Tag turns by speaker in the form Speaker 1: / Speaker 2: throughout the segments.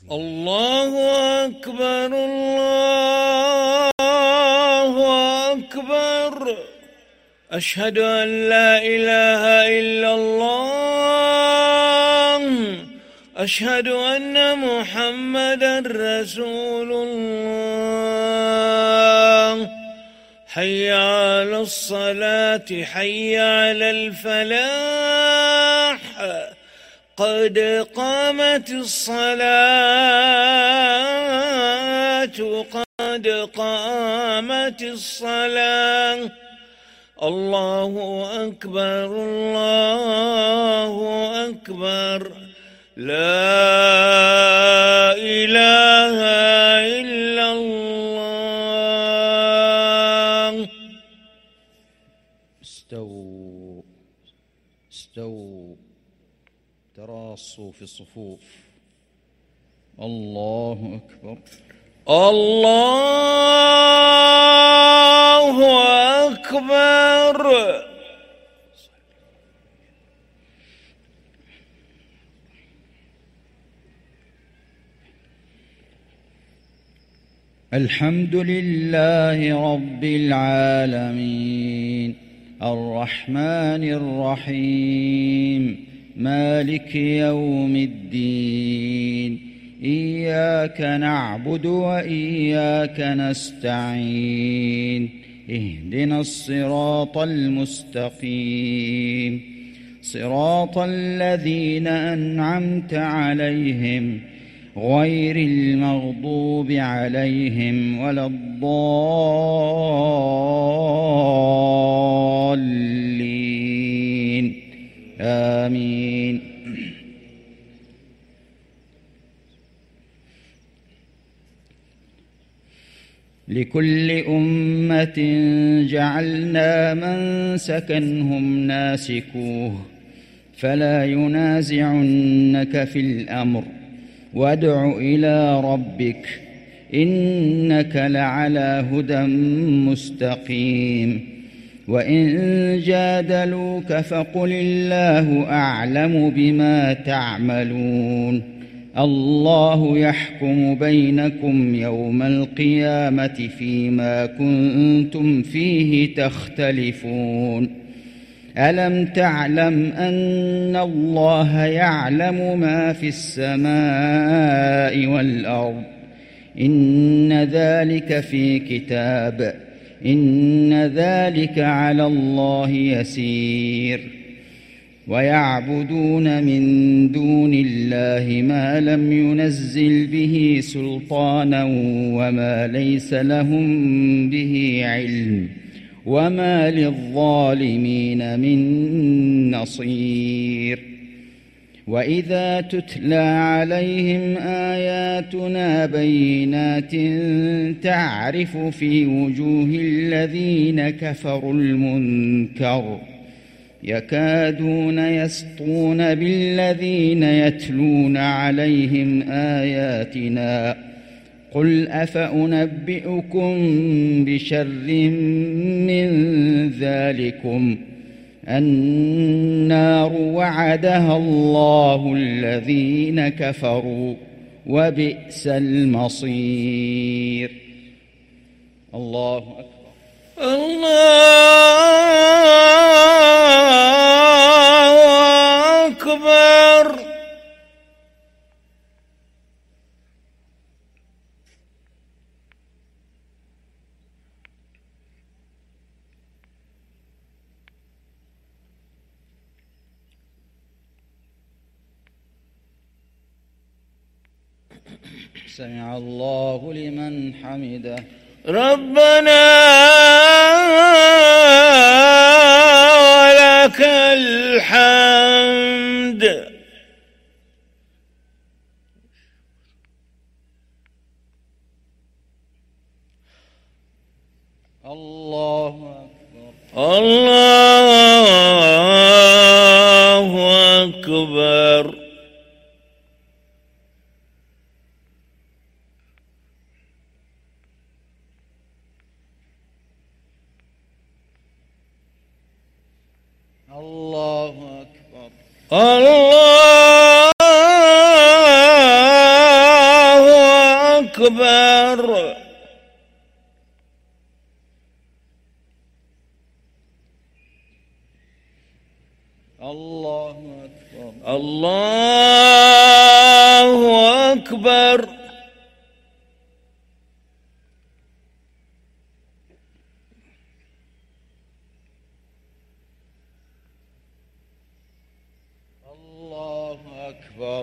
Speaker 1: الله أكبر الله أكبر. أشهد أن لا إله إلا الله. أشهد أن محمدا رسول الله. حي على الصلاة حي على الفلاح. قد قامت الصلاة قد قامت الصلاة. الله أكبر الله أكبر. لا إله إلا الله.
Speaker 2: استووا استووا تراصوا في الصفوف. الله أكبر
Speaker 1: الله أكبر.
Speaker 2: الحمد لله رب العالمين الرحمن الرحيم مالك يوم الدين. إياك نعبد وإياك نستعين. اهدنا الصراط المستقيم صراط الذين أنعمت عليهم غير المغضوب عليهم ولا الضالين. آمين. لكل أمة جعلنا منسكا هم ناسكوه فلا ينازعنك في الأمر وادع إلى ربك إنك لعلى هدى مستقيم. وإن جادلوك فقل الله أعلم بما تعملون. الله يحكم بينكم يوم القيامة فيما كنتم فيه تختلفون. ألم تعلم أن الله يعلم ما في السماء والأرض؟ إن ذلك في كتاب إن ذلك على الله يسير. ويعبدون من دون الله ما لم ينزل به سلطانا وما ليس لهم به علم وما للظالمين من نصير. وإذا تتلى عليهم آياتنا بينات تعرف في وجوه الذين كفروا المنكر يكادون يسطون بالذين يتلون عليهم آياتنا. قل أفأنبئكم بشر من ذلكم النار وعدها الله الذين كفروا وبئس المصير. الله أكبر
Speaker 1: الله أكبر.
Speaker 2: سمع الله لمن حمده.
Speaker 1: ربنا ولك الحمد.
Speaker 2: الله أكبر
Speaker 1: الله أكبر.
Speaker 2: الله أكبر
Speaker 1: الله أكبر.
Speaker 2: الله أكبر.
Speaker 1: الله أكبر.
Speaker 2: الله أكبر.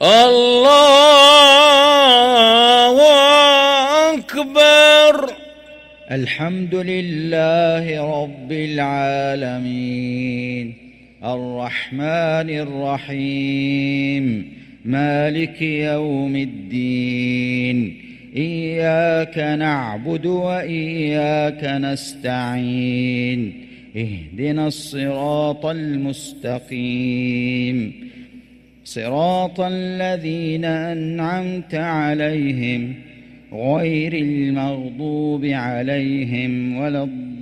Speaker 1: الله أكبر.
Speaker 2: الحمد لله رب العالمين الرحمن الرحيم مالك يوم الدين إياك نعبد وإياك نستعين اهدنا الصراط المستقيم صراط الذين أنعمت عليهم غير المغضوب عليهم ولا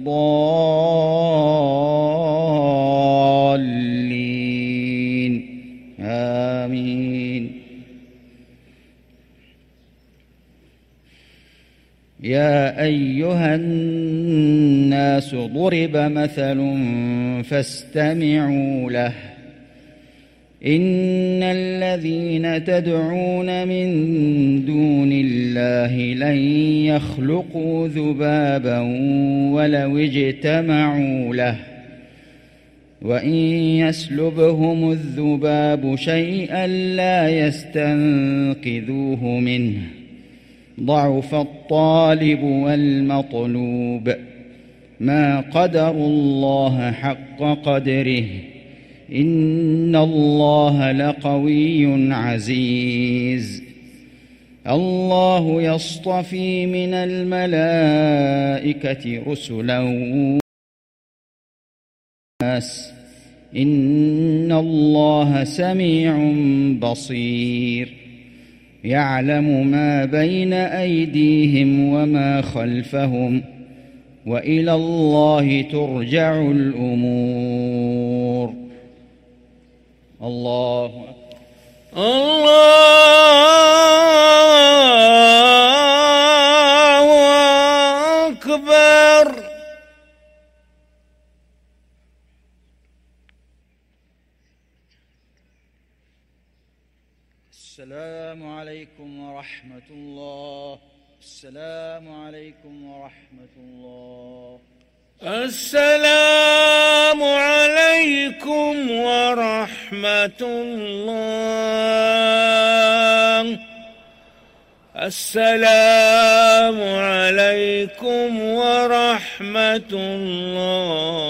Speaker 2: الضالين آمين. يا أيها الناس ضرب مثل فاستمعوا له إن الذين تدعون من دون الله لن يخلقوا ذبابا ولو اجتمعوا له وإن يسلبهم الذباب شيئا لا يستنقذوه منه ضعف الطالب والمطلوب ما قدروا الله حق قدره إن الله لقوي عزيز. الله يصطفي من الملائكة رسلا إن الله سميع بصير يعلم ما بين أيديهم وما خلفهم وإلى الله ترجع الأمور. الله أكبر.
Speaker 1: الله أكبر.
Speaker 2: السلام عليكم ورحمة الله. السلام عليكم ورحمة الله.
Speaker 1: السلام عليكم ورحمة الله. السلام عليكم ورحمة الله.